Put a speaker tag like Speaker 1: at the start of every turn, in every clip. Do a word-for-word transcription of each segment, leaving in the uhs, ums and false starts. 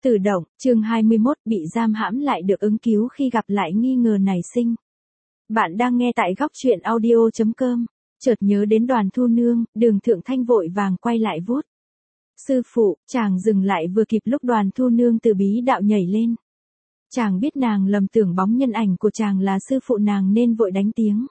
Speaker 1: Tự động, chương hai mươi mốt, bị giam hãm lại được ứng cứu khi gặp lại nghi ngờ nảy sinh. Bạn đang nghe tại góc truyện audio chấm com. Chợt nhớ đến Đoàn Thu Nương, Đường Thượng Thanh vội vàng quay lại vuốt. Sư phụ, chàng dừng lại vừa kịp lúc Đoàn Thu Nương từ bí đạo nhảy lên. Chàng biết nàng lầm tưởng bóng nhân ảnh của chàng là sư phụ nàng nên vội đánh tiếng.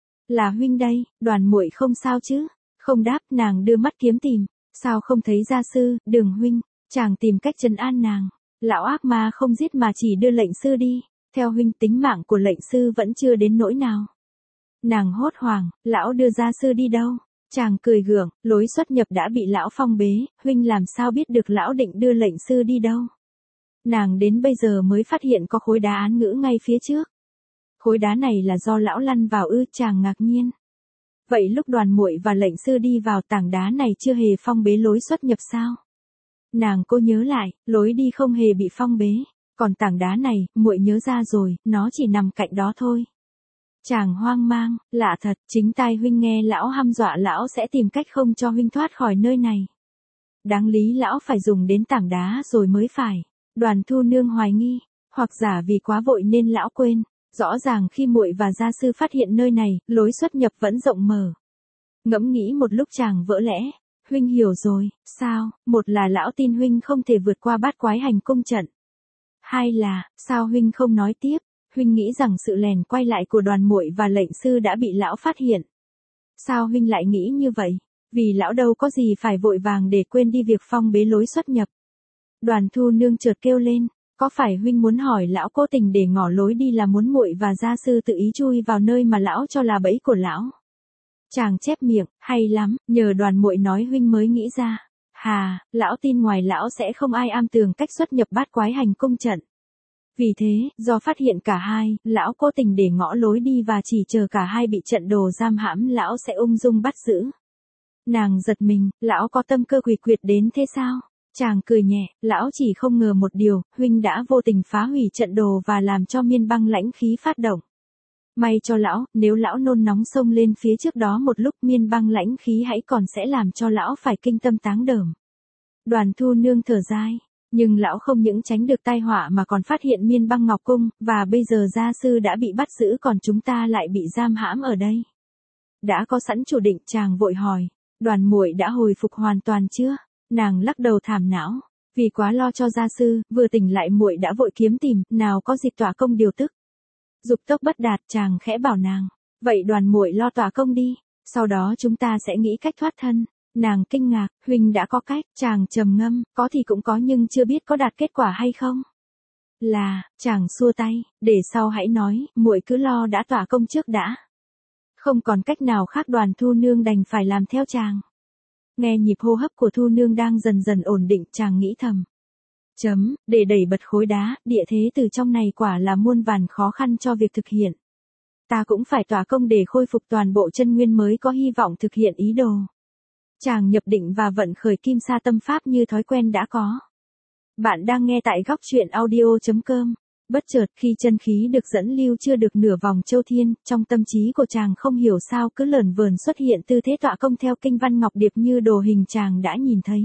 Speaker 1: Là huynh đây, Đoàn muội không sao chứ? Không đáp, nàng đưa mắt kiếm tìm. Sao không thấy gia sư, Đường huynh? Chàng tìm cách trấn an nàng. Lão ác ma không giết mà chỉ đưa lệnh sư đi. Theo huynh, tính mạng của lệnh sư vẫn chưa đến nỗi nào. Nàng hốt hoảng, lão đưa gia sư đi đâu? Chàng cười gượng, lối xuất nhập đã bị lão phong bế, huynh làm sao biết được lão định đưa lệnh sư đi đâu? Nàng đến bây giờ mới phát hiện có khối đá án ngữ ngay phía trước. Khối đá này là do lão lăn vào ư? Chàng ngạc nhiên. Vậy lúc Đoàn muội và lệnh sư đi vào, tảng đá này chưa hề phong bế lối xuất nhập sao? Nàng cô nhớ lại, lối đi không hề bị phong bế, còn tảng đá này, muội nhớ ra rồi, nó chỉ nằm cạnh đó thôi. Chàng hoang mang, lạ thật, chính tai huynh nghe lão hăm dọa lão sẽ tìm cách không cho huynh thoát khỏi nơi này. Đáng lý lão phải dùng đến tảng đá rồi mới phải. Đoàn Thu Nương hoài nghi, hoặc giả vì quá vội nên lão quên. Rõ ràng khi muội và gia sư phát hiện nơi này, lối xuất nhập vẫn rộng mở. Ngẫm nghĩ một lúc chàng vỡ lẽ. Huynh hiểu rồi, sao? Một là lão tin huynh không thể vượt qua bát quái hành cung trận. Hai là, sao huynh không nói tiếp? Huynh nghĩ rằng sự lèn quay lại của Đoàn muội và lệnh sư đã bị lão phát hiện. Sao huynh lại nghĩ như vậy? Vì lão đâu có gì phải vội vàng để quên đi việc phong bế lối xuất nhập. Đoàn Thu Nương chợt kêu lên, có phải huynh muốn hỏi lão cố tình để ngỏ lối đi là muốn muội và gia sư tự ý chui vào nơi mà lão cho là bẫy của lão? Chàng chép miệng, hay lắm, nhờ Đoàn muội nói huynh mới nghĩ ra. Hà, lão tin ngoài lão sẽ không ai am tường cách xuất nhập bát quái hành cung trận. Vì thế, do phát hiện cả hai, lão cố tình để ngõ lối đi và chỉ chờ cả hai bị trận đồ giam hãm lão sẽ ung dung bắt giữ. Nàng giật mình, lão có tâm cơ quỷ quyệt đến thế sao? Chàng cười nhẹ, lão chỉ không ngờ một điều, huynh đã vô tình phá hủy trận đồ và làm cho miên băng lãnh khí phát động. May cho lão, nếu lão nôn nóng xông lên phía trước đó một lúc, miên băng lãnh khí hãy còn sẽ làm cho lão phải kinh tâm táng đờm. Đoàn Thu Nương thở dài, nhưng lão không những tránh được tai họa mà còn phát hiện miên băng ngọc cung, và bây giờ gia sư đã bị bắt giữ còn chúng ta lại bị giam hãm ở đây. Đã có sẵn chủ định, chàng vội hỏi, Đoàn muội đã hồi phục hoàn toàn chưa? Nàng lắc đầu thảm não, vì quá lo cho gia sư, vừa tỉnh lại muội đã vội kiếm tìm, nào có dịp tỏa công điều tức. Dục tốc bất đạt, chàng khẽ bảo nàng, vậy Đoàn muội lo tỏa công đi, sau đó chúng ta sẽ nghĩ cách thoát thân. Nàng kinh ngạc, huynh đã có cách? Chàng trầm ngâm, có thì cũng có nhưng chưa biết có đạt kết quả hay không. Là, chàng xua tay, để sau hãy nói, muội cứ lo đã tỏa công trước đã. Không còn cách nào khác, Đoàn Thu Nương đành phải làm theo chàng. Nghe nhịp hô hấp của Thu Nương đang dần dần ổn định, chàng nghĩ thầm. Chấm, để đẩy bật khối đá, địa thế từ trong này quả là muôn vàn khó khăn cho việc thực hiện. Ta cũng phải tỏa công để khôi phục toàn bộ chân nguyên mới có hy vọng thực hiện ý đồ. Chàng nhập định và vận khởi kim sa tâm pháp như thói quen đã có. Bạn đang nghe tại góc truyện audio chấm com. Bất chợt khi chân khí được dẫn lưu chưa được nửa vòng châu thiên, trong tâm trí của chàng không hiểu sao cứ lởn vởn xuất hiện tư thế tọa công theo kinh văn ngọc điệp như đồ hình chàng đã nhìn thấy.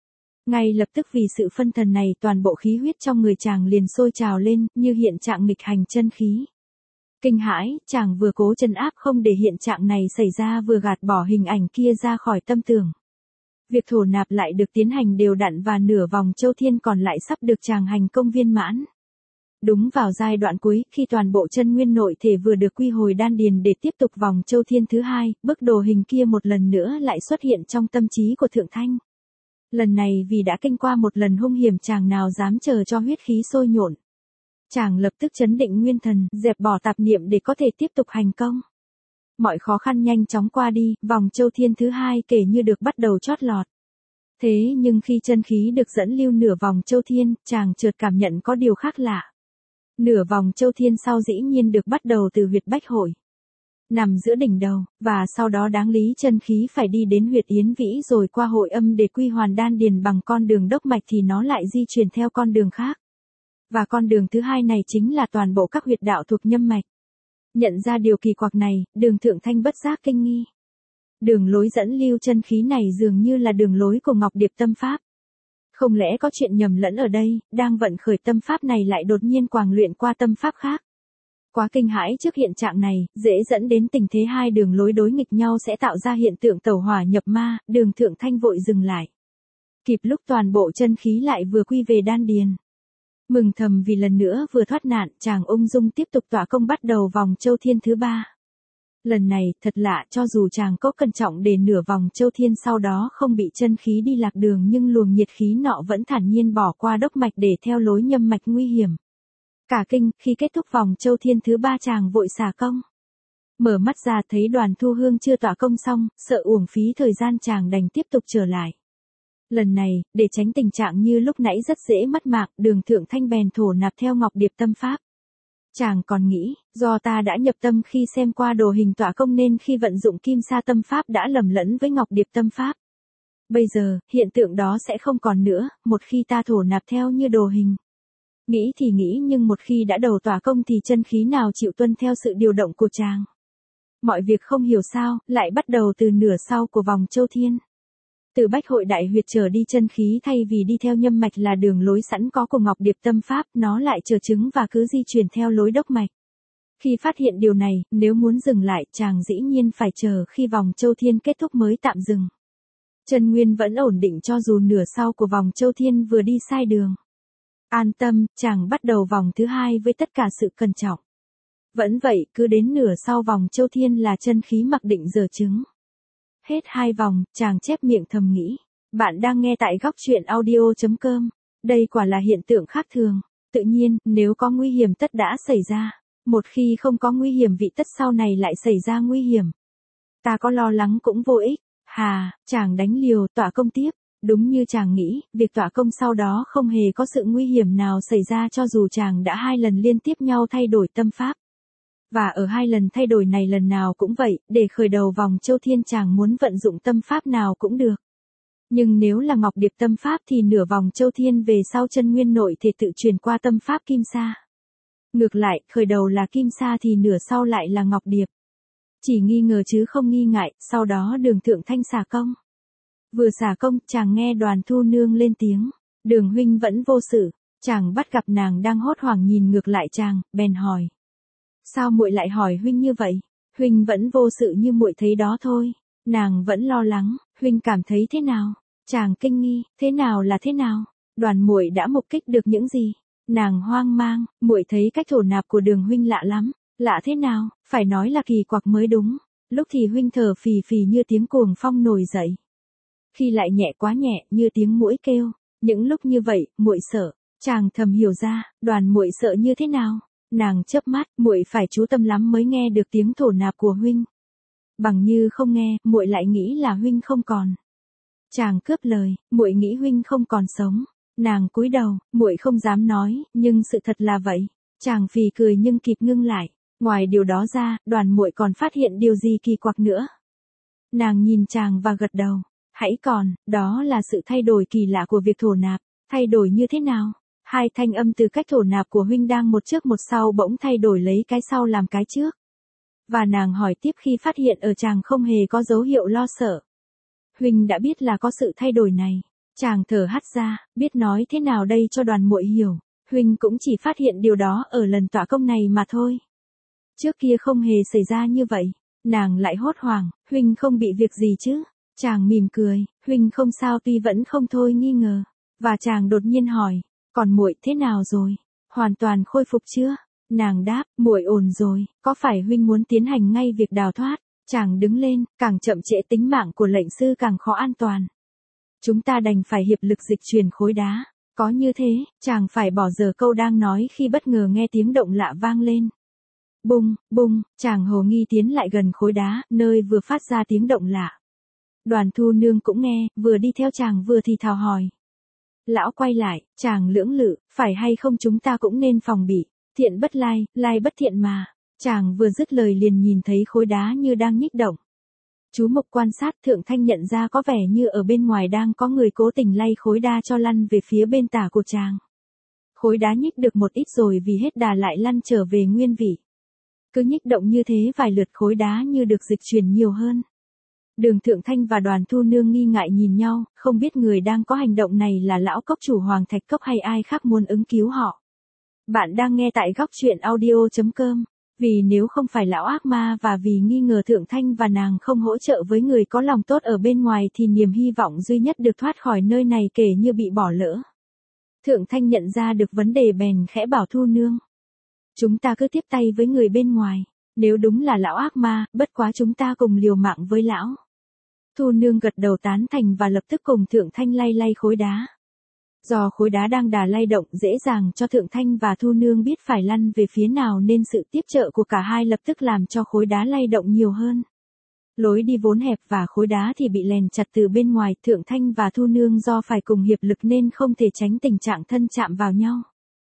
Speaker 1: Ngay lập tức vì sự phân thần này toàn bộ khí huyết trong người chàng liền sôi trào lên như hiện trạng nghịch hành chân khí. Kinh hãi, chàng vừa cố trấn áp không để hiện trạng này xảy ra vừa gạt bỏ hình ảnh kia ra khỏi tâm tưởng. Việc thổ nạp lại được tiến hành đều đặn và nửa vòng châu thiên còn lại sắp được chàng hành công viên mãn. Đúng vào giai đoạn cuối, khi toàn bộ chân nguyên nội thể vừa được quy hồi đan điền để tiếp tục vòng châu thiên thứ hai, bức đồ hình kia một lần nữa lại xuất hiện trong tâm trí của Thượng Thanh. Lần này vì đã kinh qua một lần hung hiểm chàng nào dám chờ cho huyết khí sôi nhộn. Chàng lập tức chấn định nguyên thần, dẹp bỏ tạp niệm để có thể tiếp tục hành công. Mọi khó khăn nhanh chóng qua đi, vòng châu thiên thứ hai kể như được bắt đầu chót lọt. Thế nhưng khi chân khí được dẫn lưu nửa vòng châu thiên, chàng chợt cảm nhận có điều khác lạ. Nửa vòng châu thiên sau dĩ nhiên được bắt đầu từ huyệt bách hội. Nằm giữa đỉnh đầu, và sau đó đáng lý chân khí phải đi đến huyệt yến vĩ rồi qua hội âm để quy hoàn đan điền bằng con đường đốc mạch thì nó lại di chuyển theo con đường khác. Và con đường thứ hai này chính là toàn bộ các huyệt đạo thuộc nhâm mạch. Nhận ra điều kỳ quặc này, Đường Thượng Thanh bất giác kinh nghi. Đường lối dẫn lưu chân khí này dường như là đường lối của Ngọc Điệp tâm pháp. Không lẽ có chuyện nhầm lẫn ở đây, đang vận khởi tâm pháp này lại đột nhiên quàng luyện qua tâm pháp khác. Quá kinh hãi trước hiện trạng này, dễ dẫn đến tình thế hai đường lối đối nghịch nhau sẽ tạo ra hiện tượng tẩu hỏa nhập ma, Đường Thượng Thanh vội dừng lại. Kịp lúc toàn bộ chân khí lại vừa quy về đan điền. Mừng thầm vì lần nữa vừa thoát nạn, chàng ung dung tiếp tục tỏa công bắt đầu vòng châu thiên thứ ba. Lần này, thật lạ, cho dù chàng có cẩn trọng để nửa vòng châu thiên sau đó không bị chân khí đi lạc đường nhưng luồng nhiệt khí nọ vẫn thản nhiên bỏ qua đốc mạch để theo lối nhâm mạch nguy hiểm. Cả kinh, khi kết thúc vòng châu thiên thứ ba chàng vội xả công. Mở mắt ra thấy Đoàn Thu Hương chưa tỏa công xong, sợ uổng phí thời gian chàng đành tiếp tục trở lại. Lần này, để tránh tình trạng như lúc nãy rất dễ mất mạng, Đường Thượng Thanh bèn thổ nạp theo Ngọc Điệp tâm pháp. Chàng còn nghĩ, do ta đã nhập tâm khi xem qua đồ hình tỏa công nên khi vận dụng kim sa tâm pháp đã lầm lẫn với Ngọc Điệp tâm pháp. Bây giờ, hiện tượng đó sẽ không còn nữa, một khi ta thổ nạp theo như đồ hình. Nghĩ thì nghĩ nhưng một khi đã đầu tỏa công thì chân khí nào chịu tuân theo sự điều động của chàng. Mọi việc không hiểu sao, lại bắt đầu từ nửa sau của vòng châu thiên. Từ bách hội đại huyệt trở đi chân khí thay vì đi theo nhâm mạch là đường lối sẵn có của Ngọc Điệp tâm pháp, nó lại chờ chứng và cứ di chuyển theo lối đốc mạch. Khi phát hiện điều này, nếu muốn dừng lại, chàng dĩ nhiên phải chờ khi vòng châu thiên kết thúc mới tạm dừng. Chân nguyên vẫn ổn định cho dù nửa sau của vòng châu thiên vừa đi sai đường. An tâm, chàng bắt đầu vòng thứ hai với tất cả sự cẩn trọng. Vẫn vậy, cứ đến nửa sau vòng châu thiên là chân khí mặc định giờ chứng. Hết hai vòng, chàng chép miệng thầm nghĩ. Bạn đang nghe tại góc truyện audio chấm com. Đây quả là hiện tượng khác thường. Tự nhiên, nếu có nguy hiểm tất đã xảy ra. Một khi không có nguy hiểm vị tất sau này lại xảy ra nguy hiểm. Ta có lo lắng cũng vô ích. Hà, chàng đánh liều, tỏa công tiếp. Đúng như chàng nghĩ, việc tỏa công sau đó không hề có sự nguy hiểm nào xảy ra cho dù chàng đã hai lần liên tiếp nhau thay đổi tâm pháp. Và ở hai lần thay đổi này lần nào cũng vậy, để khởi đầu vòng châu thiên chàng muốn vận dụng tâm pháp nào cũng được. Nhưng nếu là Ngọc Điệp tâm pháp thì nửa vòng châu thiên về sau chân nguyên nội thể tự truyền qua tâm pháp kim sa. Ngược lại, khởi đầu là kim sa thì nửa sau lại là Ngọc Điệp. Chỉ nghi ngờ chứ không nghi ngại, sau đó Đường Thượng Thanh xả công. Vừa xả công, chàng nghe Đoàn Thu Nương lên tiếng. Đường huynh vẫn vô sự, chàng bắt gặp nàng đang hốt hoảng nhìn ngược lại chàng, bèn hỏi. Sao muội lại hỏi huynh như vậy? Huynh vẫn vô sự như muội thấy đó thôi. Nàng vẫn lo lắng, huynh cảm thấy thế nào? Chàng kinh nghi, thế nào là thế nào? Đoàn muội đã mục kích được những gì? Nàng hoang mang, muội thấy cách thổ nạp của Đường huynh lạ lắm. Lạ thế nào? Phải nói là kỳ quặc mới đúng. Lúc thì huynh thở phì phì như tiếng cuồng phong nổi dậy. Khi lại nhẹ quá nhẹ, như tiếng muỗi kêu. Những lúc như vậy, muội sợ. Chàng thầm hiểu ra, Đoàn muội sợ như thế nào? Nàng chớp mắt, muội phải chú tâm lắm mới nghe được tiếng thổ nạp của huynh. Bằng như không nghe, muội lại nghĩ là huynh không còn. Chàng cướp lời, muội nghĩ huynh không còn sống. Nàng cúi đầu, muội không dám nói, nhưng sự thật là vậy. Chàng phì cười nhưng kịp ngưng lại. Ngoài điều đó ra, Đoàn muội còn phát hiện điều gì kỳ quặc nữa? Nàng nhìn chàng và gật đầu. Hãy còn, đó là sự thay đổi kỳ lạ của việc thổ nạp. Thay đổi như thế nào? Hai thanh âm từ cách thổ nạp của huynh đang một trước một sau bỗng thay đổi lấy cái sau làm cái trước. Và nàng hỏi tiếp khi phát hiện ở chàng không hề có dấu hiệu lo sợ. Huynh đã biết là có sự thay đổi này. Chàng thở hắt ra, biết nói thế nào đây cho Đoàn muội hiểu. Huynh cũng chỉ phát hiện điều đó ở lần tỏa công này mà thôi. Trước kia không hề xảy ra như vậy. Nàng lại hốt hoảng, huynh không bị việc gì chứ? Chàng mỉm cười, huynh không sao tuy vẫn không thôi nghi ngờ. Và chàng đột nhiên hỏi, còn muội thế nào rồi? Hoàn toàn khôi phục chưa? Nàng đáp, muội ổn rồi, có phải huynh muốn tiến hành ngay việc đào thoát? Chàng đứng lên, càng chậm trễ tính mạng của lệnh sư càng khó an toàn. Chúng ta đành phải hiệp lực dịch chuyển khối đá. Có như thế, chàng phải bỏ dở câu đang nói khi bất ngờ nghe tiếng động lạ vang lên. Bùng, bùng, chàng hồ nghi tiến lại gần khối đá, nơi vừa phát ra tiếng động lạ. Đoàn Thu Nương cũng nghe, vừa đi theo chàng vừa thì thào hỏi. Lão quay lại, chàng lưỡng lự, phải hay không chúng ta cũng nên phòng bị. Thiện bất lai, lai bất thiện mà. Chàng vừa dứt lời liền nhìn thấy khối đá như đang nhích động. Chú mục quan sát Thượng Thanh nhận ra có vẻ như ở bên ngoài đang có người cố tình lay khối đá cho lăn về phía bên tả của chàng. Khối đá nhích được một ít rồi vì hết đà lại lăn trở về nguyên vị. Cứ nhích động như thế vài lượt khối đá như được dịch chuyển nhiều hơn. Đường Thượng Thanh và Đoàn Thu Nương nghi ngại nhìn nhau, không biết người đang có hành động này là lão cốc chủ Hoàng Thạch Cốc hay ai khác muốn ứng cứu họ. Bạn đang nghe tại góc truyện audio.com. Vì nếu không phải lão ác ma và vì nghi ngờ Thượng Thanh và nàng không hỗ trợ với người có lòng tốt ở bên ngoài thì niềm hy vọng duy nhất được thoát khỏi nơi này kể như bị bỏ lỡ. Thượng Thanh nhận ra được vấn đề bèn khẽ bảo Thu Nương. Chúng ta cứ tiếp tay với người bên ngoài. Nếu đúng là lão ác ma, bất quá chúng ta cùng liều mạng với lão. Thu Nương gật đầu tán thành và lập tức cùng Thượng Thanh lay lay khối đá. Do khối đá đang đà lay động dễ dàng cho Thượng Thanh và Thu Nương biết phải lăn về phía nào nên sự tiếp trợ của cả hai lập tức làm cho khối đá lay động nhiều hơn. Lối đi vốn hẹp và khối đá thì bị lèn chặt từ bên ngoài, Thượng Thanh và Thu Nương do phải cùng hiệp lực nên không thể tránh tình trạng thân chạm vào nhau.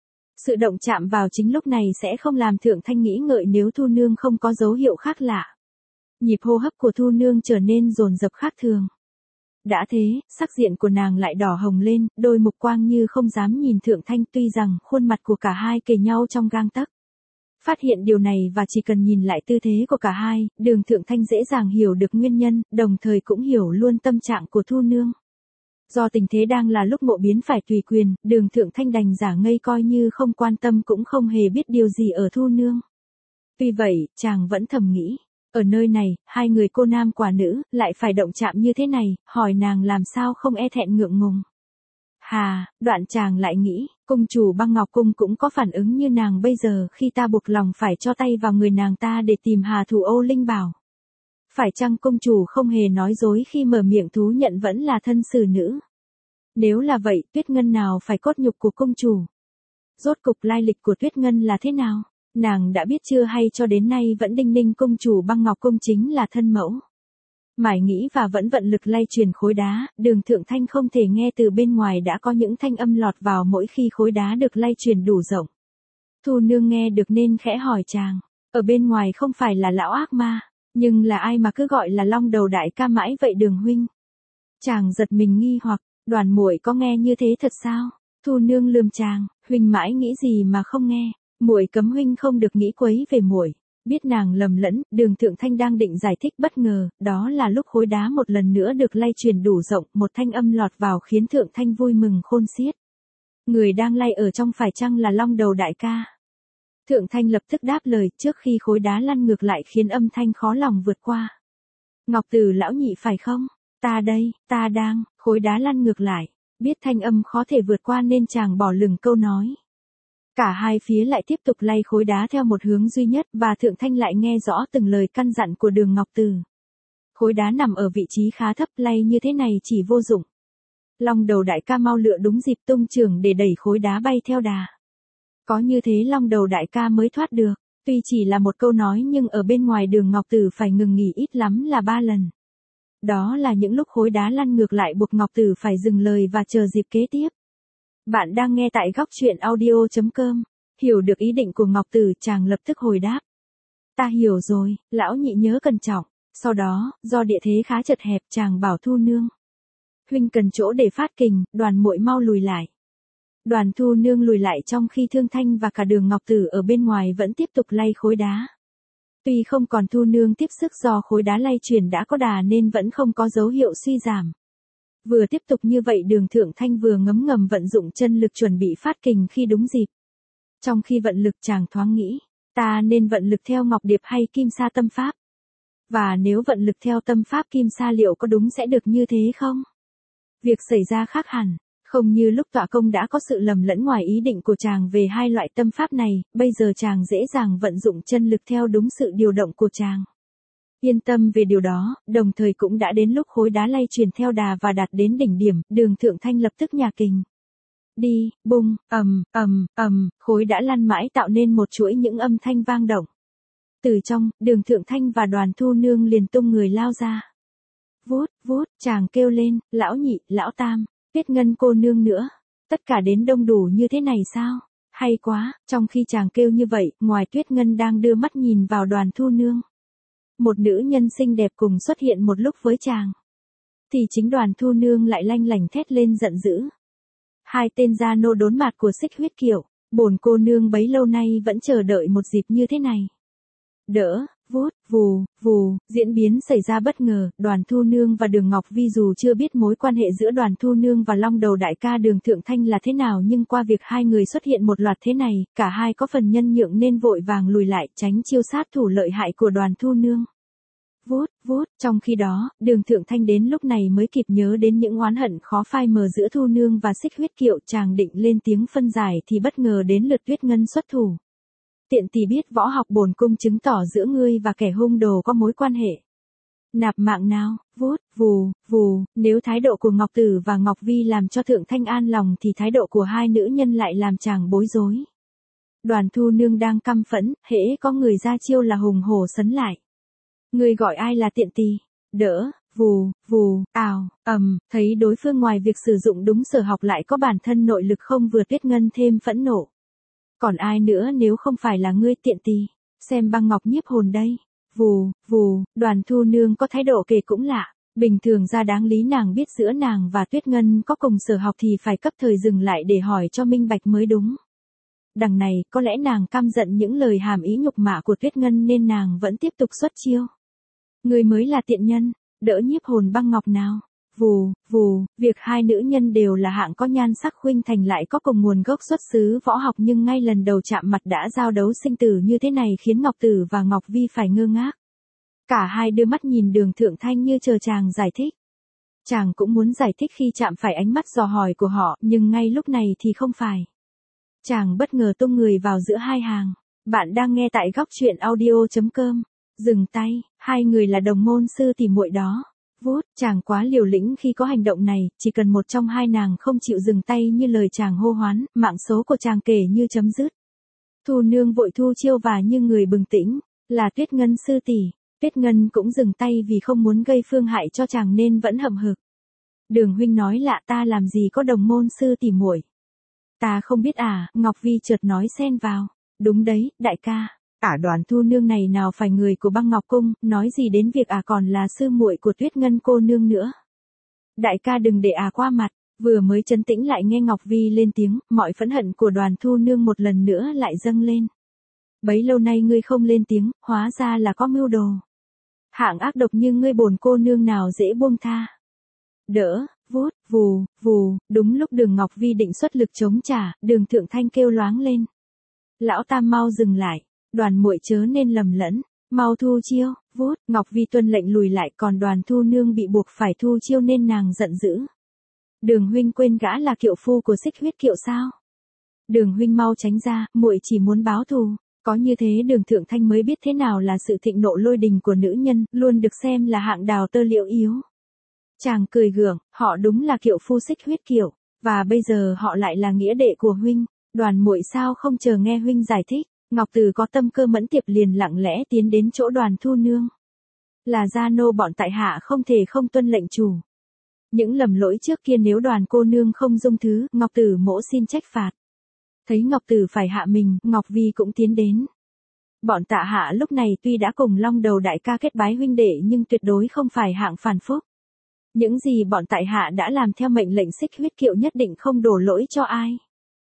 Speaker 1: Sự động chạm vào chính lúc này sẽ không làm Thượng Thanh nghĩ ngợi nếu Thu Nương không có dấu hiệu khác lạ. Nhịp hô hấp của Thu Nương trở nên dồn dập khác thường. Đã thế, sắc diện của nàng lại đỏ hồng lên, đôi mục quang như không dám nhìn Thượng Thanh tuy rằng khuôn mặt của cả hai kề nhau trong gang tấc. Phát hiện điều này và chỉ cần nhìn lại tư thế của cả hai, Đường Thượng Thanh dễ dàng hiểu được nguyên nhân, đồng thời cũng hiểu luôn tâm trạng của Thu Nương. Do tình thế đang là lúc Mộ Biến phải tùy quyền, Đường Thượng Thanh đành giả ngây coi như không quan tâm cũng không hề biết điều gì ở Thu Nương. Tuy vậy, chàng vẫn thầm nghĩ, ở nơi này, hai người cô nam quả nữ, lại phải động chạm như thế này, hỏi nàng làm sao không e thẹn ngượng ngùng. Hà, đoạn chàng lại nghĩ, cung chủ Băng Ngọc Cung cũng có phản ứng như nàng bây giờ khi ta buộc lòng phải cho tay vào người nàng ta để tìm Hà thủ Ô Linh Bảo. Phải chăng cung chủ không hề nói dối khi mở miệng thú nhận vẫn là thân xử nữ? Nếu là vậy, Tuyết Ngân nào phải cốt nhục của cung chủ? Rốt cục lai lịch của Tuyết Ngân là thế nào? Nàng đã biết chưa hay cho đến nay vẫn đinh ninh cung chủ Băng Ngọc Cung chính là thân mẫu? Mải nghĩ và vẫn vận lực lay truyền khối đá, Đường Thượng Thanh không thể nghe từ bên ngoài đã có những thanh âm lọt vào mỗi khi khối đá được lay truyền đủ rộng. Thu Nương nghe được nên khẽ hỏi chàng, ở bên ngoài không phải là lão ác ma, nhưng là ai mà cứ gọi là Long Đầu đại ca mãi vậy Đường huynh? Chàng giật mình nghi hoặc, Đoàn muội có nghe như thế thật sao? Thu Nương lườm chàng, huynh mãi nghĩ gì mà không nghe, muội cấm huynh không được nghĩ quấy về muội. Biết nàng lầm lẫn, Đường Thượng Thanh đang định giải thích bất ngờ, đó là lúc khối đá một lần nữa được lay truyền đủ rộng, một thanh âm lọt vào khiến Thượng Thanh vui mừng khôn xiết. Người đang lay ở trong phải chăng là Long Đầu đại ca? Thượng Thanh lập tức đáp lời trước khi khối đá lăn ngược lại khiến âm thanh khó lòng vượt qua. Ngọc Tử lão nhị phải không? Ta đây, ta đang, khối đá lăn ngược lại. Biết thanh âm khó thể vượt qua nên chàng bỏ lửng câu nói. Cả hai phía lại tiếp tục lay khối đá theo một hướng duy nhất và Thượng Thanh lại nghe rõ từng lời căn dặn của Đường Ngọc Tử. Khối đá nằm ở vị trí khá thấp, lay như thế này chỉ vô dụng. Long Đầu đại ca mau lựa đúng dịp tung chưởng để đẩy khối đá bay theo đà. Có như thế Long Đầu đại ca mới thoát được. Tuy chỉ là một câu nói nhưng ở bên ngoài Đường Ngọc Tử phải ngừng nghỉ ít lắm là ba lần. Đó là những lúc khối đá lăn ngược lại buộc Ngọc Tử phải dừng lời và chờ dịp kế tiếp. Bạn đang nghe tại góc truyện audio.com. Hiểu được ý định của Ngọc Tử, chàng lập tức hồi đáp. Ta hiểu rồi, lão nhị nhớ cẩn trọng. Sau đó, do địa thế khá chật hẹp, chàng bảo Thu Nương. Huynh cần chỗ để phát kình, Đoàn muội mau lùi lại. Đoàn Thu Nương lùi lại trong khi Thương Thanh và cả Đường Ngọc Tử ở bên ngoài vẫn tiếp tục lay khối đá. Tuy không còn Thu Nương tiếp sức do khối đá lay truyền đã có đà nên vẫn không có dấu hiệu suy giảm. Vừa tiếp tục như vậy Đường Thượng Thanh vừa ngấm ngầm vận dụng chân lực chuẩn bị phát kình khi đúng dịp. Trong khi vận lực chàng thoáng nghĩ, ta nên vận lực theo Ngọc Điệp hay Kim Sa Tâm Pháp? Và nếu vận lực theo Tâm Pháp Kim Sa liệu có đúng sẽ được như thế không? Việc xảy ra khác hẳn, không như lúc tọa công đã có sự lầm lẫn ngoài ý định của chàng về hai loại tâm pháp này, bây giờ chàng dễ dàng vận dụng chân lực theo đúng sự điều động của chàng. Yên tâm về điều đó, đồng thời cũng đã đến lúc khối đá lay truyền theo đà và đạt đến đỉnh điểm, Đường Thượng Thanh lập tức nhả kình. Đi, bung, ầm, ầm, ầm, khối đã lăn mãi tạo nên một chuỗi những âm thanh vang động. Từ trong, Đường Thượng Thanh và Đoàn Thu Nương liền tung người lao ra. Vút, vút, chàng kêu lên, lão nhị, lão tam, Tuyết Ngân cô nương nữa. Tất cả đến đông đủ như thế này sao? Hay quá, trong khi chàng kêu như vậy, ngoài Tuyết Ngân đang đưa mắt nhìn vào Đoàn Thu Nương. Một nữ nhân xinh đẹp cùng xuất hiện một lúc với chàng. Thì chính Đoàn Thu Nương lại lanh lảnh thét lên giận dữ. Hai tên gia nô đốn mặt của Xích Huyết Kiệu, bổn cô nương bấy lâu nay vẫn chờ đợi một dịp như thế này. Đỡ, Vút, vù, vù, diễn biến xảy ra bất ngờ, Đoàn Thu Nương và Đường Ngọc Vi dù chưa biết mối quan hệ giữa Đoàn Thu Nương và Long Đầu đại ca Đường Thượng Thanh là thế nào nhưng qua việc hai người xuất hiện một loạt thế này, cả hai có phần nhân nhượng nên vội vàng lùi lại tránh chiêu sát thủ lợi hại của Đoàn Thu Nương. Vút, vút, trong khi đó, Đường Thượng Thanh đến lúc này mới kịp nhớ đến những oán hận khó phai mờ giữa Thu Nương và Xích Huyết Kiệu, chàng định lên tiếng phân giải thì bất ngờ đến lượt Tuyết Ngân xuất thủ. Tiện tỷ biết võ học bổn cung chứng tỏ giữa ngươi và kẻ hung đồ có mối quan hệ. Nạp mạng nào, vút, vù, vù, nếu thái độ của Ngọc Tử và Ngọc Vi làm cho Thượng Thanh an lòng thì thái độ của hai nữ nhân lại làm chàng bối rối. Đoàn Thu Nương đang căm phẫn, hễ có người ra chiêu là hùng hổ sấn lại. Ngươi gọi ai là tiện tỷ? Đỡ, vù, vù, ào, ầm, thấy đối phương ngoài việc sử dụng đúng sở học lại có bản thân nội lực không vừa, Tuyết Ngân thêm phẫn nộ. Còn ai nữa nếu không phải là ngươi tiện tỷ, xem băng ngọc nhiếp hồn đây. Vù, vù, Đoàn Thu Nương có thái độ kể cũng lạ, bình thường ra đáng lý nàng biết giữa nàng và Tuyết Ngân có cùng sở học thì phải cấp thời dừng lại để hỏi cho minh bạch mới đúng. Đằng này, có lẽ nàng căm giận những lời hàm ý nhục mạ của Tuyết Ngân nên nàng vẫn tiếp tục xuất chiêu. Ngươi mới là tiện nhân, đỡ nhiếp hồn băng ngọc nào. Vù, vù, việc hai nữ nhân đều là hạng có nhan sắc khuynh thành lại có cùng nguồn gốc xuất xứ võ học nhưng ngay lần đầu chạm mặt đã giao đấu sinh tử như thế này khiến Ngọc Tử và Ngọc Vi phải ngơ ngác. Cả hai đưa mắt nhìn Đường Thượng Thanh như chờ chàng giải thích. Chàng cũng muốn giải thích khi chạm phải ánh mắt dò hỏi của họ nhưng ngay lúc này thì không phải. Chàng bất ngờ tung người vào giữa hai hàng. Bạn đang nghe tại góc truyện audio chấm com. Dừng tay, hai người là đồng môn sư tỷ muội đó. Vút, chàng quá liều lĩnh khi có hành động này, chỉ cần một trong hai nàng không chịu dừng tay như lời chàng hô hoán, mạng số của chàng kể như chấm dứt. Thu Nương vội thu chiêu và như người bừng tỉnh, là Tuyết Ngân sư tỷ. Tuyết Ngân cũng dừng tay vì không muốn gây phương hại cho chàng nên vẫn hậm hực. Đường huynh nói lạ, ta làm gì có đồng môn sư tỷ muội. Ta không biết à, Ngọc Vi chợt nói xen vào. Đúng đấy, đại ca. Cả Đoàn Thu Nương này nào phải người của băng Ngọc Cung, nói gì đến việc à còn là sư muội của Tuyết Ngân cô nương nữa. Đại ca đừng để à qua mặt, vừa mới trấn tĩnh lại nghe Ngọc Vi lên tiếng, mọi phẫn hận của Đoàn Thu Nương một lần nữa lại dâng lên. Bấy lâu nay ngươi không lên tiếng, hóa ra là có mưu đồ. Hạng ác độc như ngươi bổn cô nương nào dễ buông tha. Đỡ, vút, vù, vù, đúng lúc Đường Ngọc Vi định xuất lực chống trả, Đường Thượng Thanh kêu loáng lên. Lão tam mau dừng lại. Đoàn muội chớ nên lầm lẫn, mau thu chiêu. Vút, Ngọc Vi tuân lệnh lùi lại còn Đoàn Thu Nương bị buộc phải thu chiêu nên nàng giận dữ. Đường huynh quên gã là kiệu phu của Xích Huyết Kiệu sao? Đường huynh mau tránh ra, muội chỉ muốn báo thù. Có như thế Đường Thượng Thanh mới biết thế nào là sự thịnh nộ lôi đình của nữ nhân, luôn được xem là hạng đào tơ liệu yếu. Chàng cười gượng, họ đúng là kiệu phu Xích Huyết Kiệu, và bây giờ họ lại là nghĩa đệ của huynh. Đoàn muội sao không chờ nghe huynh giải thích? Ngọc Tử có tâm cơ mẫn tiệp liền lặng lẽ tiến đến chỗ Đoàn Thu Nương. Là gia nô bọn tại hạ không thể không tuân lệnh chủ. Những lầm lỗi trước kia nếu Đoàn cô nương không dung thứ, Ngọc Tử mỗ xin trách phạt. Thấy Ngọc Tử phải hạ mình, Ngọc Vi cũng tiến đến. Bọn tạ hạ lúc này tuy đã cùng Long Đầu đại ca kết bái huynh đệ nhưng tuyệt đối không phải hạng phản phúc. Những gì bọn tại hạ đã làm theo mệnh lệnh Xích Huyết Kiệu nhất định không đổ lỗi cho ai.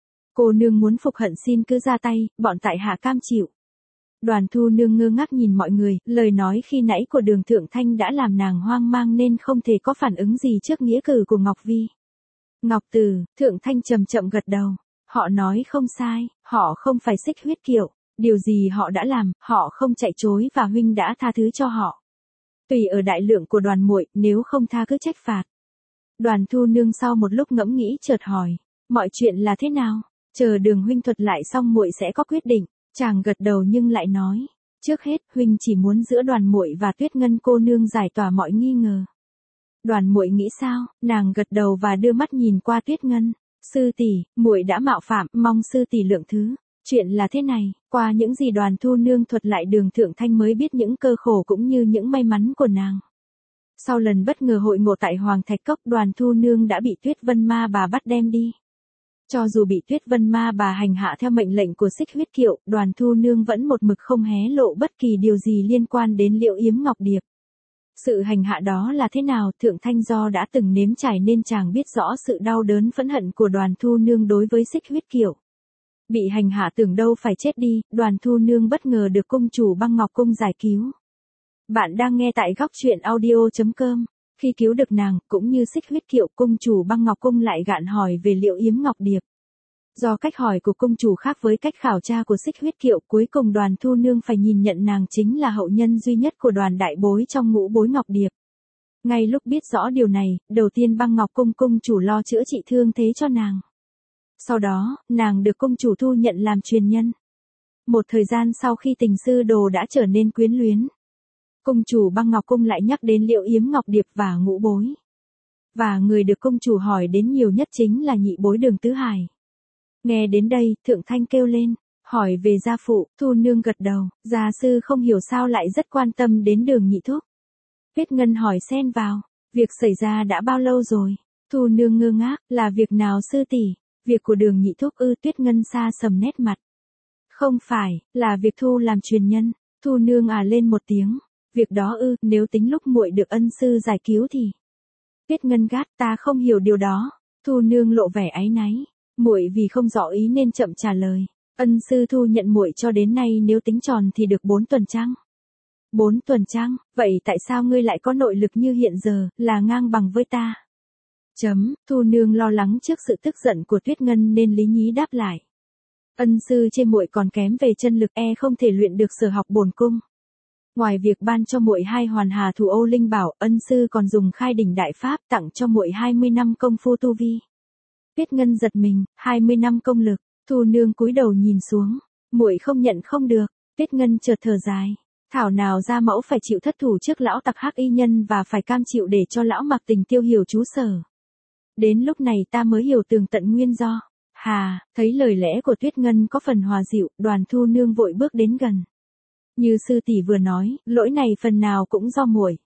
Speaker 1: Cô nương muốn phục hận xin cứ ra tay, bọn tại hạ cam chịu. Đoàn Thu Nương ngơ ngác nhìn mọi người, lời nói khi nãy của Đường Thượng Thanh đã làm nàng hoang mang nên không thể có phản ứng gì trước nghĩa cử của Ngọc Vi. Ngọc Tử, Thượng Thanh chậm chậm gật đầu. Họ nói không sai, họ không phải Xích Huyết Kiệu, điều gì họ đã làm, họ không chạy chối và huynh đã tha thứ cho họ. Tùy ở đại lượng của đoàn muội, nếu không tha cứ trách phạt. Đoàn Thu Nương sau một lúc ngẫm nghĩ chợt hỏi, mọi chuyện là thế nào? Chờ Đường huynh thuật lại xong muội sẽ có quyết định. Chàng gật đầu nhưng lại nói, trước hết huynh chỉ muốn giữa Đoàn muội và Tuyết Ngân cô nương giải tỏa mọi nghi ngờ. Đoàn muội nghĩ sao? Nàng gật đầu và đưa mắt nhìn qua Tuyết Ngân. Sư tỷ, muội đã mạo phạm, mong sư tỷ lượng thứ. Chuyện là thế này, qua những gì Đoàn Thu Nương thuật lại Đường Thượng Thanh mới biết những cơ khổ cũng như những may mắn của nàng. Sau lần bất ngờ hội ngộ tại Hoàng Thạch Cốc, Đoàn Thu Nương đã bị Tuyết Vân Ma bà bắt đem đi. Cho dù bị Tuyết Vân Ma bà hành hạ theo mệnh lệnh của Xích Huyết Kiệu, Đoàn Thu Nương vẫn một mực không hé lộ bất kỳ điều gì liên quan đến Liễu Yếm Ngọc Điệp. Sự hành hạ đó là thế nào, Thượng Thanh do đã từng nếm trải nên chàng biết rõ sự đau đớn phẫn hận của Đoàn Thu Nương đối với Xích Huyết Kiệu. Bị hành hạ tưởng đâu phải chết đi, Đoàn Thu Nương bất ngờ được cung chủ Băng Ngọc Cung giải cứu. Bạn đang nghe tại góc truyện audio chấm com. Khi cứu được nàng, cũng như Xích Huyết Kiệu, cung chủ Băng Ngọc Cung lại gạn hỏi về Liệu Yếm Ngọc Điệp. Do cách hỏi của cung chủ khác với cách khảo tra của Xích Huyết Kiệu, cuối cùng Đoàn Thu Nương phải nhìn nhận nàng chính là hậu nhân duy nhất của Đoàn đại bối trong ngũ bối Ngọc Điệp. Ngay lúc biết rõ điều này, đầu tiên Băng Ngọc Cung cung chủ lo chữa trị thương thế cho nàng. Sau đó, nàng được cung chủ thu nhận làm truyền nhân. Một thời gian sau khi tình sư đồ đã trở nên quyến luyến, cung chủ Băng Ngọc Cung lại nhắc đến Liệu Yếm Ngọc Điệp và ngũ bối. Và người được cung chủ hỏi đến nhiều nhất chính là nhị bối Đường Tứ Hải. Nghe đến đây, Thượng Thanh kêu lên, hỏi về gia phụ. Thu Nương gật đầu, gia sư không hiểu sao lại rất quan tâm đến Đường nhị thúc. Tuyết Ngân hỏi xen vào, việc xảy ra đã bao lâu rồi? Thu Nương ngơ ngác, là việc nào sư tỷ? Việc của Đường nhị thúc ư? Tuyết Ngân xa sầm nét mặt. Không phải, là việc thu làm truyền nhân. Thu Nương à lên một tiếng, việc đó ư? Nếu tính lúc muội được ân sư giải cứu thì. Tuyết Ngân gắt, ta không hiểu điều đó. Thu Nương lộ vẻ áy náy, muội vì không rõ ý nên chậm trả lời. Ân sư thu nhận muội cho đến nay nếu tính tròn thì được bốn tuần trăng. Bốn tuần trăng, vậy tại sao ngươi lại có nội lực như hiện giờ, là ngang bằng với ta? Chấm, Thu Nương lo lắng trước sự tức giận của Tuyết Ngân nên lý nhí đáp lại. Ân sư chê muội còn kém về chân lực, e không thể luyện được sở học bổn cung. Ngoài việc ban cho muội hai hoàn hà thủ ô linh bảo, ân sư còn dùng khai đỉnh đại pháp tặng cho muội hai mươi năm công phu tu vi. Tuyết Ngân giật mình, hai mươi năm công lực. Thu Nương cúi đầu nhìn xuống, muội không nhận không được. Tuyết Ngân chợt thở dài, thảo nào gia mẫu phải chịu thất thủ trước lão tặc Hắc Y Nhân và phải cam chịu để cho lão Mặc Tình tiêu hiểu chú sở. Đến lúc này ta mới hiểu tường tận nguyên do. Hà, thấy lời lẽ của Tuyết Ngân có phần hòa dịu, Đoàn Thu Nương vội bước đến gần. Như sư tỷ vừa nói, lỗi này phần nào cũng do muội.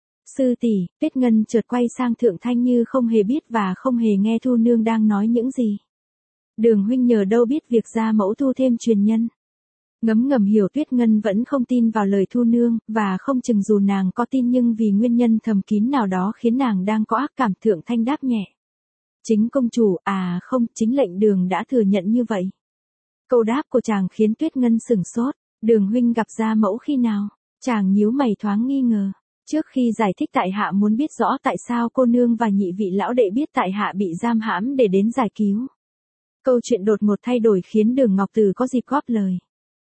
Speaker 1: Sư tỷ. Tuyết Ngân chợt quay sang Thượng Thanh như không hề biết và không hề nghe Thu Nương đang nói những gì. Đường huynh nhờ đâu biết việc gia mẫu thu thêm truyền nhân. Ngấm ngầm hiểu Tuyết Ngân vẫn không tin vào lời Thu Nương, và không chừng dù nàng có tin nhưng vì nguyên nhân thầm kín nào đó khiến nàng đang có ác cảm. Thượng Thanh đáp nhẹ. Chính công chủ, à không, chính lệnh Đường đã thừa nhận như vậy. Câu đáp của chàng khiến Tuyết Ngân sửng sốt. Đường huynh gặp gia mẫu khi nào? Chàng nhíu mày thoáng nghi ngờ. Trước khi giải thích tại hạ muốn biết rõ tại sao cô nương và nhị vị lão đệ biết tại hạ bị giam hãm để đến giải cứu. Câu chuyện đột ngột thay đổi khiến Đường Ngọc Từ có dịp góp lời.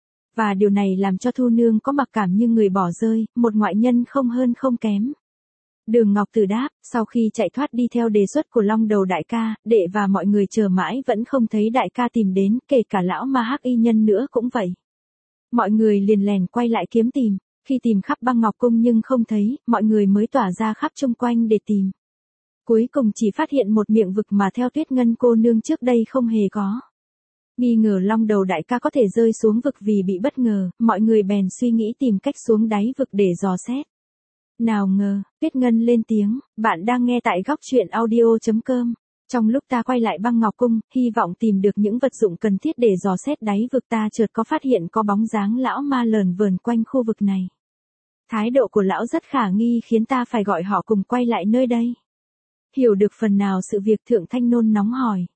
Speaker 1: Và điều này làm cho Thu Nương có mặc cảm như người bỏ rơi, một ngoại nhân không hơn không kém. Đường Ngọc Từ đáp, sau khi chạy thoát đi theo đề xuất của Long Đầu đại ca, đệ và mọi người chờ mãi vẫn không thấy đại ca tìm đến, kể cả lão ma Hắc Y Nhân nữa cũng vậy. Mọi người liền lèn quay lại kiếm tìm, khi tìm khắp Băng Ngọc Cung nhưng không thấy, mọi người mới tỏa ra khắp chung quanh để tìm. Cuối cùng chỉ phát hiện một miệng vực mà theo Tuyết Ngân cô nương trước đây không hề có. Nghi ngờ Long Đầu đại ca có thể rơi xuống vực vì bị bất ngờ, mọi người bèn suy nghĩ tìm cách xuống đáy vực để dò xét. Nào ngờ, Tuyết Ngân lên tiếng, bạn đang nghe tại góc truyện audio chấm com. Trong lúc ta quay lại Băng Ngọc Cung, hy vọng tìm được những vật dụng cần thiết để dò xét đáy vực, ta chợt có phát hiện có bóng dáng lão ma lờn vờn quanh khu vực này. Thái độ của lão rất khả nghi khiến ta phải gọi họ cùng quay lại nơi đây. Hiểu được phần nào sự việc, Thượng Thanh nôn nóng hỏi.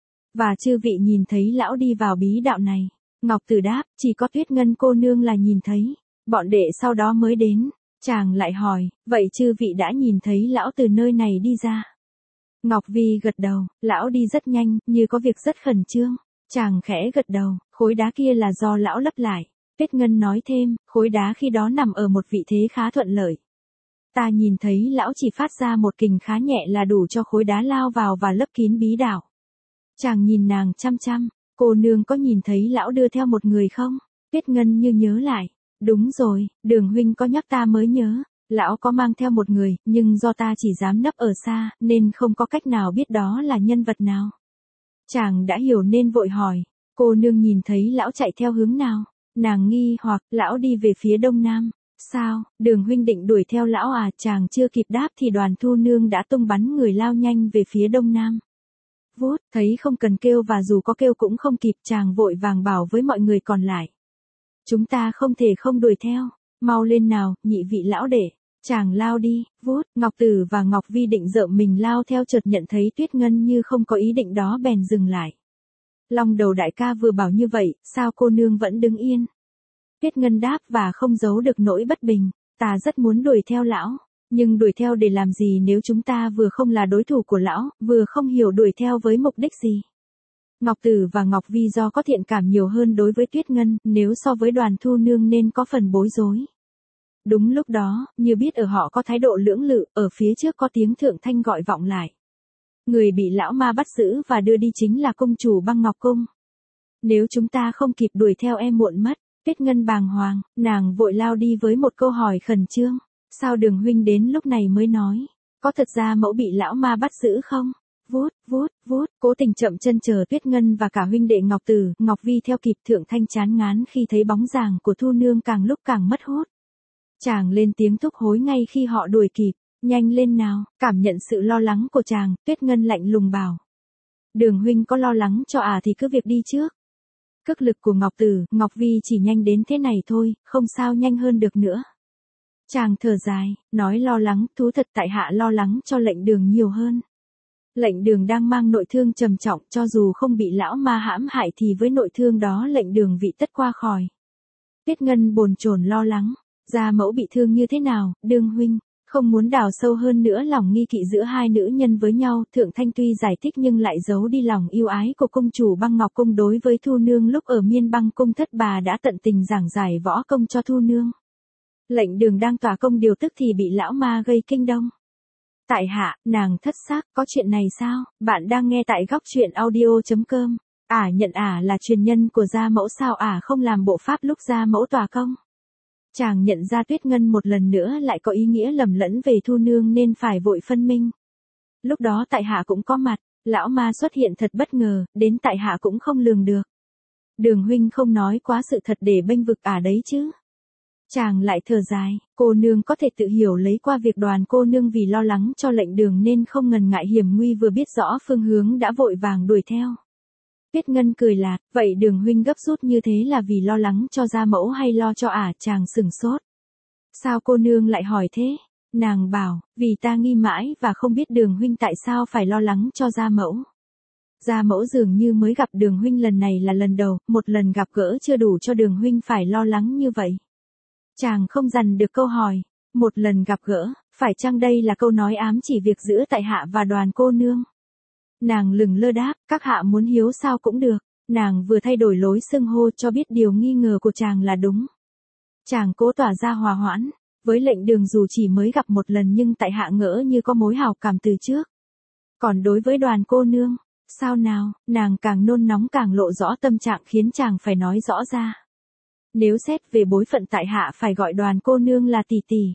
Speaker 1: Và chư vị nhìn thấy lão đi vào bí đạo này? Ngọc Tử đáp, chỉ có Tuyết Ngân cô nương là nhìn thấy. Bọn đệ sau đó mới đến. Chàng lại hỏi, vậy chư vị đã nhìn thấy lão từ nơi này đi ra? Ngọc Vi gật đầu, lão đi rất nhanh, như có việc rất khẩn trương. Chàng khẽ gật đầu, khối đá kia là do lão lấp lại. Tuyết Ngân nói thêm, khối đá khi đó nằm ở một vị thế khá thuận lợi. Ta nhìn thấy lão chỉ phát ra một kình khá nhẹ là đủ cho khối đá lao vào và lấp kín bí đảo. Chàng nhìn nàng chăm chăm, cô nương có nhìn thấy lão đưa theo một người không? Tuyết Ngân như nhớ lại, đúng rồi, Đường huynh có nhắc ta mới nhớ. Lão có mang theo một người, nhưng do ta chỉ dám nấp ở xa, nên không có cách nào biết đó là nhân vật nào. Chàng đã hiểu nên vội hỏi, cô nương nhìn thấy lão chạy theo hướng nào? Nàng nghi hoặc, lão đi về phía đông nam. Sao, Đường huynh định đuổi theo lão à? Chàng chưa kịp đáp thì Đoàn Thu Nương đã tung bắn người lao nhanh về phía đông nam. Vút, thấy không cần kêu và dù có kêu cũng không kịp, chàng vội vàng bảo với mọi người còn lại. Chúng ta không thể không đuổi theo, mau lên nào, nhị vị lão đệ. Chàng lao đi, vút, Ngọc Tử và Ngọc Vi định rợm mình lao theo, chợt nhận thấy Tuyết Ngân như không có ý định đó bèn dừng lại. Long đầu đại ca vừa bảo như vậy, sao cô nương vẫn đứng yên? Tuyết Ngân đáp và không giấu được nỗi bất bình, ta rất muốn đuổi theo lão, nhưng đuổi theo để làm gì nếu chúng ta vừa không là đối thủ của lão, vừa không hiểu đuổi theo với mục đích gì. Ngọc Tử và Ngọc Vi do có thiện cảm nhiều hơn đối với Tuyết Ngân, nếu so với Đoàn Thu Nương nên có phần bối rối. Đúng lúc đó, như biết ở họ có thái độ lưỡng lự, ở phía trước có tiếng thượng thanh gọi vọng lại. Người bị lão ma bắt giữ và đưa đi chính là công chủ Băng Ngọc Cung. Nếu chúng ta không kịp đuổi theo em muộn mất. Tuyết Ngân bàng hoàng, nàng vội lao đi với một câu hỏi khẩn trương. Sao Đường huynh đến lúc này mới nói? Có thật ra mẫu bị lão ma bắt giữ không? Vút, vút, vút, Cố Tình chậm chân chờ Tuyết Ngân và cả huynh đệ Ngọc Tử, Ngọc Vi theo kịp thượng thanh chán ngán khi thấy bóng dáng của Thu Nương càng lúc càng mất hút. Chàng lên tiếng thúc hối ngay khi họ đuổi kịp, nhanh lên nào, cảm nhận sự lo lắng của chàng, Tuyết Ngân lạnh lùng bảo. Đường huynh có lo lắng cho à thì cứ việc đi trước. Cước lực của Ngọc Tử, Ngọc Vi chỉ nhanh đến thế này thôi, không sao nhanh hơn được nữa. Chàng thở dài, nói lo lắng, thú thật tại hạ lo lắng cho Lệnh Đường nhiều hơn. Lệnh Đường đang mang nội thương trầm trọng, cho dù không bị lão ma hãm hại thì với nội thương đó Lệnh Đường vị tất qua khỏi. Tuyết Ngân bồn chồn lo lắng, gia mẫu bị thương như thế nào, Đường huynh? Không muốn đào sâu hơn nữa lòng nghi kỵ giữa hai nữ nhân với nhau, Thượng Thanh tuy giải thích nhưng lại giấu đi lòng yêu ái của công chủ Băng Ngọc Cung đối với Thu Nương lúc ở Miên Băng Cung thất bà đã tận tình giảng giải võ công cho Thu Nương. Lệnh Đường đang tỏa công điều tức thì bị lão ma gây kinh đông. Tại hạ, nàng thất xác, có chuyện này sao? Bạn đang nghe tại góc truyện audio chấm com. Ả nhận ả là truyền nhân của gia mẫu sao ả không làm bộ pháp lúc gia mẫu tỏa công? Chàng nhận ra Tuyết Ngân một lần nữa lại có ý nghĩa lầm lẫn về Thu Nương nên phải vội phân minh. Lúc đó tại hạ cũng có mặt, lão ma xuất hiện thật bất ngờ, đến tại hạ cũng không lường được. Đường huynh không nói quá sự thật để bênh vực ả đấy chứ. Chàng lại thở dài, cô nương có thể tự hiểu lấy qua việc Đoàn cô nương vì lo lắng cho Lệnh Đường nên không ngần ngại hiểm nguy vừa biết rõ phương hướng đã vội vàng đuổi theo. Tuyết Ngân cười lạt, vậy Đường huynh gấp rút như thế là vì lo lắng cho gia mẫu hay lo cho ả? Chàng sửng sốt. Sao cô nương lại hỏi thế? Nàng bảo, vì ta nghi mãi và không biết Đường huynh tại sao phải lo lắng cho gia mẫu. Gia mẫu dường như mới gặp Đường huynh lần này là lần đầu, một lần gặp gỡ chưa đủ cho Đường huynh phải lo lắng như vậy. Chàng không dằn được câu hỏi, một lần gặp gỡ, phải chăng đây là câu nói ám chỉ việc giữa tại hạ và Đoàn cô nương? Nàng lừng lơ đáp, các hạ muốn hiếu sao cũng được. Nàng vừa thay đổi lối xưng hô cho biết điều nghi ngờ của chàng là đúng. Chàng cố tỏ ra hòa hoãn, với Lệnh Đường dù chỉ mới gặp một lần nhưng tại hạ ngỡ như có mối hảo cảm từ trước. Còn đối với Đoàn cô nương, sao nào? Nàng càng nôn nóng càng lộ rõ tâm trạng khiến chàng phải nói rõ ra. Nếu xét về bối phận tại hạ phải gọi Đoàn cô nương là tỷ tỷ.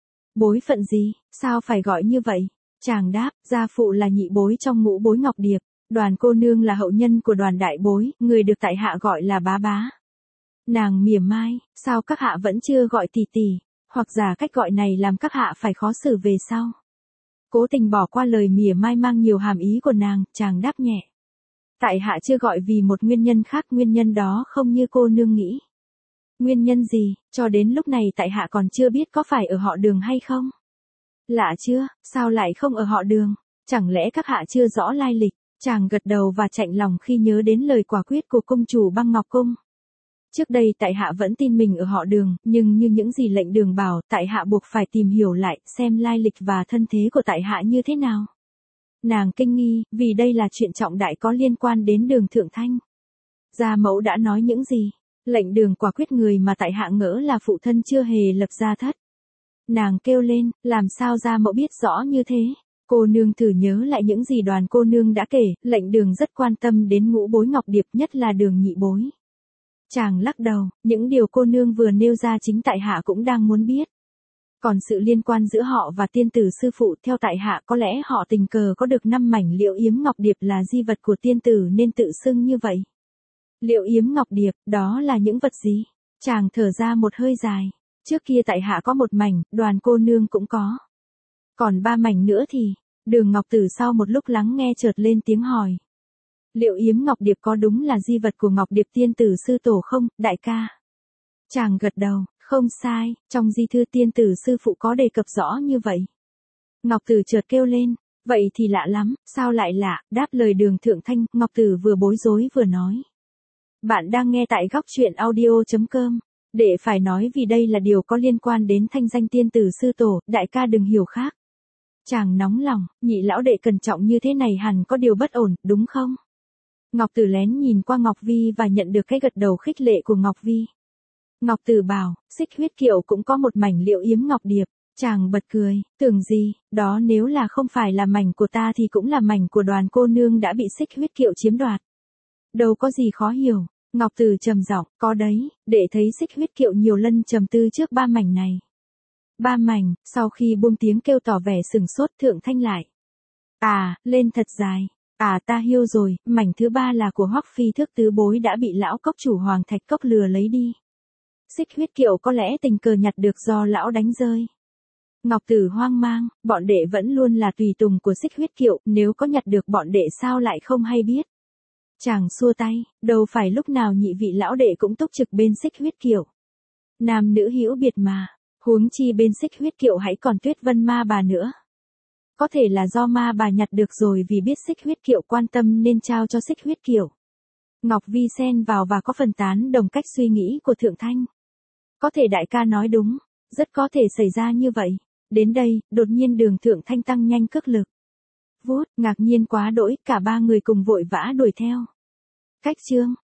Speaker 1: Bối phận gì, sao phải gọi như vậy? Chàng đáp, gia phụ là nhị bối trong ngũ bối Ngọc Điệp, Đoàn cô nương là hậu nhân của Đoàn đại bối, người được tại hạ gọi là bá bá. Nàng mỉa mai, sao các hạ vẫn chưa gọi tỷ tỷ, hoặc giả cách gọi này làm các hạ phải khó xử về sau. Cố Tình bỏ qua lời mỉa mai mang nhiều hàm ý của nàng, chàng đáp nhẹ. Tại hạ chưa gọi vì một nguyên nhân khác, nguyên nhân đó không như cô nương nghĩ. Nguyên nhân gì, cho đến lúc này tại hạ còn chưa biết có phải ở họ Đường hay không? Lạ chưa, sao lại không ở họ Đường? Chẳng lẽ các hạ chưa rõ lai lịch? Chàng gật đầu và chạnh lòng khi nhớ đến lời quả quyết của công chủ Băng Ngọc Cung. Trước đây tại hạ vẫn tin mình ở họ Đường, nhưng như những gì Lệnh Đường bảo, tại hạ buộc phải tìm hiểu lại, xem lai lịch và thân thế của tại hạ như thế nào. Nàng kinh nghi, vì đây là chuyện trọng đại có liên quan đến Đường Thượng Thanh. Gia mẫu đã nói những gì? Lệnh Đường quả quyết người mà tại hạ ngỡ là phụ thân chưa hề lập gia thất. Nàng kêu lên, làm sao gia mẫu biết rõ như thế? Cô nương thử nhớ lại những gì Đoàn cô nương đã kể, Lệnh Đường rất quan tâm đến ngũ bối Ngọc Điệp, nhất là Đường nhị bối. Chàng lắc đầu, những điều cô nương vừa nêu ra chính tại hạ cũng đang muốn biết. Còn sự liên quan giữa họ và tiên tử sư phụ, theo tại hạ có lẽ họ tình cờ có được năm mảnh Liệu Yếm Ngọc Điệp là di vật của tiên tử nên tự xưng như vậy. Liệu Yếm Ngọc Điệp, đó là những vật gì? Chàng thở ra một hơi dài. Trước kia tại hạ có một mảnh, Đoàn cô nương cũng có. Còn ba mảnh nữa thì, Đường Ngọc Tử sau một lúc lắng nghe chợt lên tiếng hỏi. Liệu Yếm Ngọc Điệp có đúng là di vật của Ngọc Điệp tiên tử sư tổ không, đại ca? Chàng gật đầu, không sai, trong di thư tiên tử sư phụ có đề cập rõ như vậy. Ngọc Tử chợt kêu lên, Vậy thì lạ lắm, sao lại lạ, đáp lời Đường Thượng Thanh, Ngọc Tử vừa bối rối vừa nói. Bạn đang nghe tại góc truyện audio.com. Để phải nói vì đây là điều có liên quan đến thanh danh tiên tử sư tổ, đại ca đừng hiểu khác. Chàng nóng lòng, nhị lão đệ cẩn trọng như thế này hẳn có điều bất ổn, đúng không? Ngọc Tử lén nhìn qua Ngọc Vi và nhận được cái gật đầu khích lệ của Ngọc Vi. Ngọc Tử bảo, Xích Huyết Kiệu cũng có một mảnh Liễu Yếm Ngọc Điệp. Chàng bật cười, tưởng gì, đó nếu là không phải là mảnh của ta thì cũng là mảnh của Đoàn cô nương đã bị Xích Huyết Kiệu chiếm đoạt. Đâu có gì khó hiểu. Ngọc Tử trầm giọng, có đấy, để thấy Xích Huyết Kiệu nhiều lần trầm tư trước ba mảnh này. Ba mảnh, sau khi buông tiếng kêu tỏ vẻ sừng sốt Thượng Thanh lại. À, lên thật dài. À ta hiêu rồi, mảnh thứ ba là của Hoắc Phi Thước tứ bối đã bị lão cốc chủ Hoàng Thạch Cốc lừa lấy đi. Xích Huyết Kiệu có lẽ tình cờ nhặt được do lão đánh rơi. Ngọc Tử hoang mang, bọn đệ vẫn luôn là tùy tùng của Xích Huyết Kiệu, nếu có nhặt được bọn đệ sao lại không hay biết. Chàng xua tay, đâu phải lúc nào nhị vị lão đệ cũng túc trực bên Xích Huyết Kiệu. Nam nữ hữu biệt mà, huống chi bên Xích Huyết Kiệu hãy còn Tuyết Vân ma bà nữa. Có thể là do ma bà nhặt được rồi vì biết Xích Huyết Kiệu quan tâm nên trao cho Xích Huyết Kiệu. Ngọc Vi xen vào và có phần tán đồng cách suy nghĩ của Thượng Thanh. Có thể đại ca nói đúng, rất có thể xảy ra như vậy. Đến đây, đột nhiên Đường Thượng Thanh tăng nhanh cước lực. Vút, ngạc nhiên quá đỗi, cả ba người cùng vội vã đuổi theo. Cách chương,